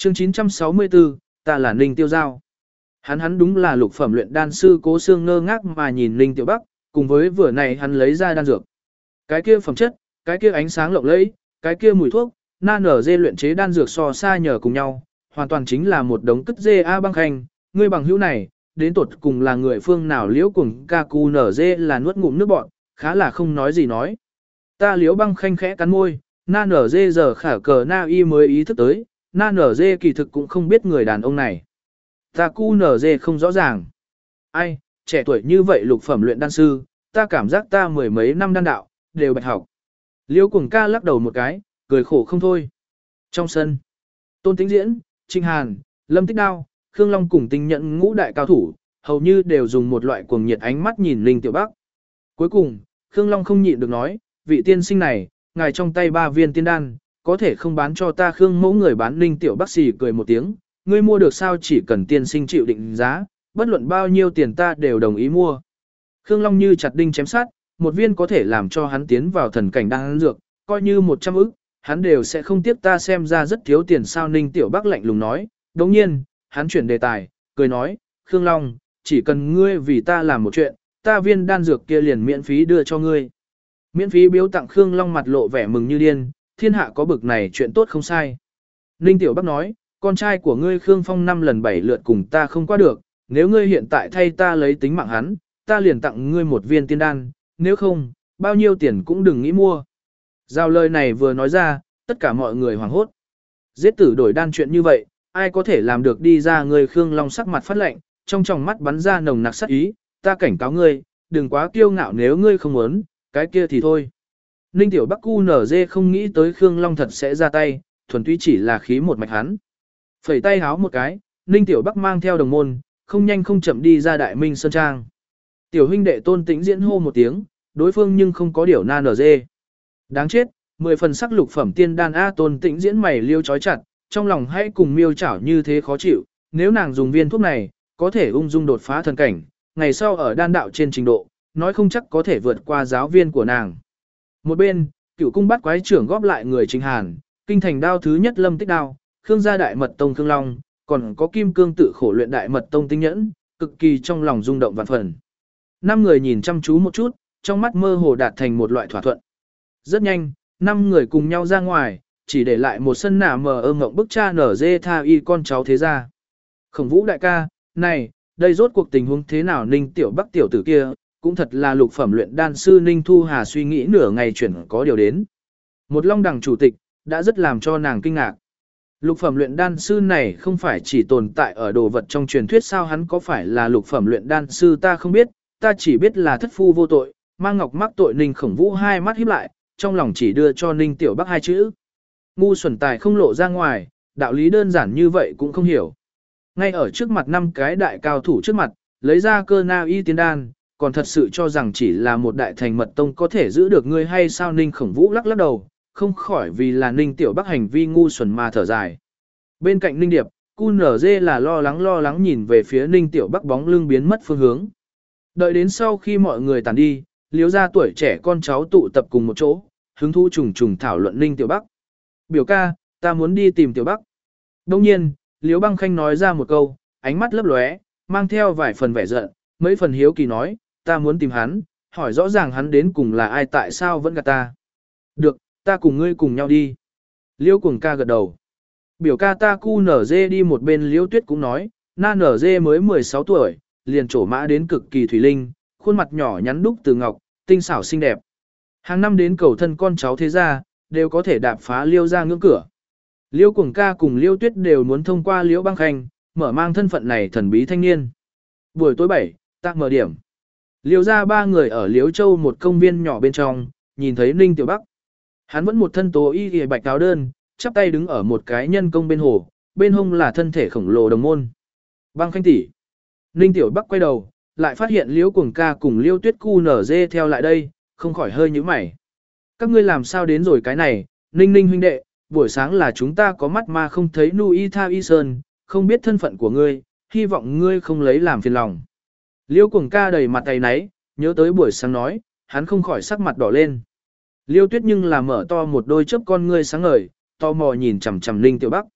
Chương 964, ta là Ninh Tiêu Giao. Hắn đúng là lục phẩm luyện đan sư Cố Xương ngơ ngác mà nhìn Ninh Tiểu Bắc, cùng với vừa này hắn lấy ra đan dược. Cái kia phẩm chất, cái kia ánh sáng lộng lẫy, cái kia mùi thuốc, na nở dê luyện chế đan dược so xa nhờ cùng nhau, hoàn toàn chính là một đống cất dê a băng khanh, ngươi bằng hữu này, đến tột cùng là người phương nào liễu cùng ca cu nở dê là nuốt ngụm nước bọn, khá là không nói gì nói. Ta liễu băng khanh khẽ cắn môi, na nở dê giờ khả cờ na y mới ý thức tới, na nở dê kỳ thực cũng không biết người đàn ông này. Ta cu nở dê không rõ ràng. Ai, trẻ tuổi như vậy lục phẩm luyện đan sư, ta cảm giác ta mười mấy năm đan đạo, đều bạch học. Liễu cùng ca lắc đầu một cái, cười khổ không thôi. Trong sân, Tôn Tĩnh Diễn, Trinh Hàn, Lâm Tích Đao, Khương Long cùng tinh nhận ngũ đại cao thủ, hầu như đều dùng một loại cuồng nhiệt ánh mắt nhìn Linh Tiểu Bắc. Cuối cùng, Khương Long không nhịn được nói, vị tiên sinh này, ngài trong tay 3 viên tiên đan, có thể không bán cho ta Khương mẫu người bán Linh Tiểu Bắc xì cười một tiếng, ngươi mua được sao chỉ cần tiên sinh chịu định giá, bất luận bao nhiêu tiền ta đều đồng ý mua. Khương Long như chặt đinh chém sát, một viên có thể làm cho hắn tiến vào thần cảnh đan dược, coi như 100 ức, hắn đều sẽ không tiếp ta xem ra rất thiếu tiền sao Ninh Tiểu Bắc lạnh lùng nói. Đồng nhiên, hắn chuyển đề tài, cười nói, Khương Long, chỉ cần ngươi vì ta làm một chuyện, ta viên đan dược kia liền miễn phí đưa cho ngươi. Miễn phí biếu tặng Khương Long mặt lộ vẻ mừng như điên, thiên hạ có bực này chuyện tốt không sai. Ninh Tiểu Bắc nói, con trai của ngươi Khương Phong 5 lần 7 lượt cùng ta không qua được, nếu ngươi hiện tại thay ta lấy tính mạng hắn, ta liền tặng ngươi một viên tiên đan, nếu không, bao nhiêu tiền cũng đừng nghĩ mua. Giao lời này vừa nói ra, tất cả mọi người hoảng hốt. Giết tử đổi đan chuyện như vậy, ai có thể làm được đi ra người Khương Long sắc mặt phát lạnh, trong tròng mắt bắn ra nồng nặc sát ý, ta cảnh cáo ngươi, đừng quá kiêu ngạo nếu ngươi không muốn, cái kia thì thôi. Ninh Tiểu Bắc cu nở dê không nghĩ tới Khương Long thật sẽ ra tay, thuần túy chỉ là khí một mạch hắn. Phẩy tay háo một cái, Ninh Tiểu Bắc mang theo đồng môn, không nhanh không chậm đi ra Đại Minh Sơn Trang. Tiểu huynh đệ Tôn Tĩnh Diễn hô một tiếng, đối phương nhưng không có điều na nở dê. Đáng chết, 10 phần sắc lục phẩm tiên đan A Tôn Tĩnh Diễn mày liêu chói chặt, trong lòng hãy cùng miêu chảo như thế khó chịu, nếu nàng dùng viên thuốc này, có thể ung dung đột phá thần cảnh, ngày sau ở đan đạo trên trình độ, nói không chắc có thể vượt qua giáo viên của nàng. Một bên, Cửu cung bắt quái trưởng góp lại người Trình Hàn, kinh thành đao thứ nhất Lâm Tích Đao, Khương gia đại mật tông Khương Long, còn có Kim Cương tự khổ luyện đại mật tông Tinh Nhẫn, cực kỳ trong lòng rung động vạn phần. 5 người nhìn chăm chú một chút, trong mắt mơ hồ đạt thành một loại thỏa thuận. Rất nhanh, 5 người cùng nhau ra ngoài, chỉ để lại một sân nả mờ ơ ngộng bức cha nở dê tha y con cháu thế ra. Khổng Vũ đại ca, này, đây rốt cuộc tình huống thế nào Ninh Tiểu Bắc tiểu tử kia, cũng thật là lục phẩm luyện đan sư Ninh Thu Hà suy nghĩ nửa ngày chuyển có điều đến. Một long đẳng chủ tịch, đã rất làm cho nàng kinh ngạc. Lục phẩm luyện đan sư này không phải chỉ tồn tại ở đồ vật trong truyền thuyết sao hắn có phải là lục phẩm luyện đan sư ta không biết, ta chỉ biết là thất phu vô tội, mang ngọc mắc tội Ninh Khổng Vũ hai mắt híp lại, trong lòng chỉ đưa cho Ninh Tiểu Bắc 2 chữ. Ngu xuẩn tài không lộ ra ngoài, đạo lý đơn giản như vậy cũng không hiểu. Ngay ở trước mặt 5 cái đại cao thủ trước mặt, lấy ra cơ na y tiên đan, còn thật sự cho rằng chỉ là một đại thành mật tông có thể giữ được ngươi hay sao Ninh Khổng Vũ lắc lắc đầu, không khỏi vì là Ninh Tiểu Bắc hành vi ngu xuẩn mà thở dài. Bên cạnh Ninh Điệp, QNZ là lo lắng nhìn về phía Ninh Tiểu Bắc bóng lưng biến mất phương hướng. Đợi đến sau khi mọi người tàn đi, Liếu gia tuổi trẻ con cháu tụ tập cùng một chỗ, hứng thú trùng trùng thảo luận Ninh Tiểu Bắc. Biểu ca, ta muốn đi tìm Tiểu Bắc. Đông nhiên, Liếu Băng Khanh nói ra một câu, ánh mắt lấp lóe, mang theo vài phần vẻ giận, mấy phần hiếu kỳ nói, ta muốn tìm hắn, hỏi rõ ràng hắn đến cùng là ai tại sao vẫn gạt ta. Được, ta cùng ngươi cùng nhau đi. Liêu Cuồng ca gật đầu. Biểu ca ta cu nở dê đi một bên Liêu Tuyết cũng nói, na nở dê mới 16 tuổi, liền trổ mã đến cực kỳ thủy linh, khuôn mặt nhỏ nhắn đúc từ ngọc, tinh xảo xinh đẹp. Hàng năm đến cầu thân con cháu thế gia, đều có thể đạp phá Liêu ra ngưỡng cửa. Liêu Cuồng ca cùng Liêu Tuyết đều muốn thông qua Liễu Băng Khanh, mở mang thân phận này thần bí thanh niên. Buổi tối 7, tác mở điểm. Liêu ra 3 người ở Liễu Châu một công viên nhỏ bên trong, nhìn thấy Ninh Tiểu Bắc. Hắn vẫn một thân tố y y bạch áo đơn, chắp tay đứng ở một cái nhân công bên hồ, bên hông là thân thể khổng lồ đồng môn. Băng Khanh tỷ. Ninh Tiểu Bắc quay đầu, lại phát hiện Liễu Cuồng ca cùng Liêu Tuyết cu nở dê theo lại đây, không khỏi hơi nhíu mày. Các ngươi làm sao đến rồi cái này, Ninh Ninh huynh đệ, buổi sáng là chúng ta có mắt mà không thấy nu y tha y sơn, không biết thân phận của ngươi, hy vọng ngươi không lấy làm phiền lòng. Liêu Cuồng ca đầy mặt tay náy, nhớ tới buổi sáng nói, hắn không khỏi sắc mặt đỏ lên. Liêu Tuyết nhưng là mở to một đôi chớp con ngươi sáng ngời, tò mò nhìn chằm chằm Ninh Tiểu Bắc.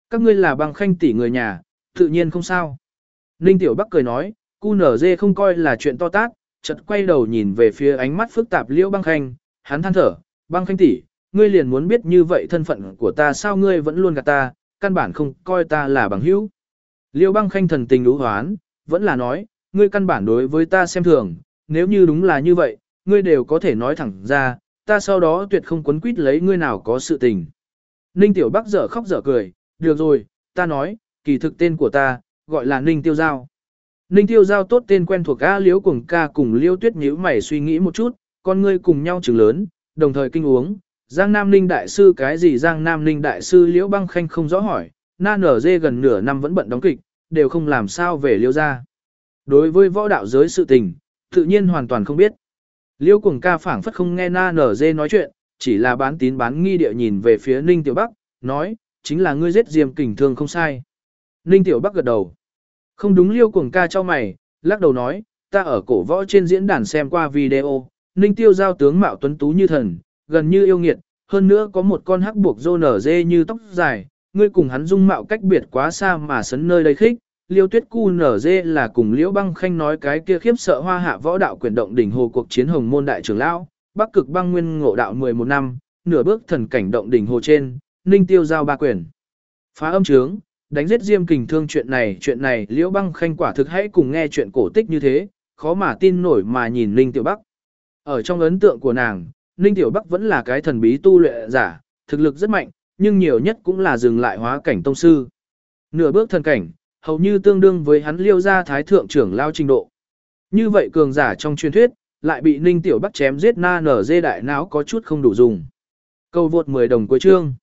Các ngươi là băng khanh tỷ người nhà, tự nhiên không sao. Ninh Tiểu Bắc cười nói, QNZ không coi là chuyện to tát, chợt quay đầu nhìn về phía ánh mắt phức tạp Liễu Băng Khanh, hắn than thở, Băng Khanh tỷ, ngươi liền muốn biết như vậy thân phận của ta sao ngươi vẫn luôn gạt ta, căn bản không coi ta là bằng hữu. Liễu Băng Khanh thần tình lũ hoán, vẫn là nói, ngươi căn bản đối với ta xem thường, nếu như đúng là như vậy, ngươi đều có thể nói thẳng ra, ta sau đó tuyệt không quấn quýt lấy ngươi nào có sự tình. Ninh Tiểu Bắc dở khóc dở cười, được rồi, ta nói, kỳ thực tên của ta, gọi là Ninh Tiêu Giao. Ninh Tiêu Giao tốt tên quen thuộc A Liễu Cuồng ca cùng Liễu Tuyết nhíu mày suy nghĩ một chút, con ngươi cùng nhau trừng lớn, đồng thời kinh uống. Giang Nam Ninh Đại Sư cái gì Giang Nam Ninh Đại Sư Liễu Băng Khanh không rõ hỏi, na nở dê gần nửa năm vẫn bận đóng kịch, đều không làm sao về Liễu ra. Đối với võ đạo giới sự tình, tự nhiên hoàn toàn không biết. Liễu Cuồng ca phảng phất không nghe na nở dê nói chuyện, chỉ là bán tín bán nghi địa nhìn về phía Ninh Tiểu Bắc, nói, chính là ngươi giết Diêm Kình Thương không sai. Ninh Tiểu Bắc gật đầu. Không đúng Liêu Cuồng ca cho mày, lắc đầu nói, ta ở cổ võ trên diễn đàn xem qua video, Ninh Tiêu Giao tướng mạo tuấn tú như thần, gần như yêu nghiệt, hơn nữa có một con hắc buộc rô nở dê như tóc dài, ngươi cùng hắn dung mạo cách biệt quá xa mà sấn nơi đây khích. Liêu Tuyết cu nở dê là cùng Liễu Băng Khanh nói cái kia khiếp sợ hoa hạ võ đạo quyền động đỉnh hồ cuộc chiến hồng môn đại trưởng lão, Bắc Cực Băng Nguyên ngộ đạo 11 năm, nửa bước thần cảnh động đỉnh hồ trên, Ninh Tiêu Giao ba quyền. Phá âm trướng, đánh giết Diêm Kình Thương chuyện này Liễu Băng Khanh quả thực hãy cùng nghe chuyện cổ tích như thế, khó mà tin nổi mà nhìn Ninh Tiểu Bắc. Ở trong ấn tượng của nàng, Ninh Tiểu Bắc vẫn là cái thần bí tu luyện giả, thực lực rất mạnh, nhưng nhiều nhất cũng là dừng lại hóa cảnh tông sư. Nửa bước thần cảnh, hầu như tương đương với hắn Liêu gia thái thượng trưởng lao trình độ. Như vậy cường giả trong truyền thuyết, lại bị Ninh Tiểu Bắc chém giết na nở dê đại não có chút không đủ dùng. Câu vượt 10 đồng cuối chương.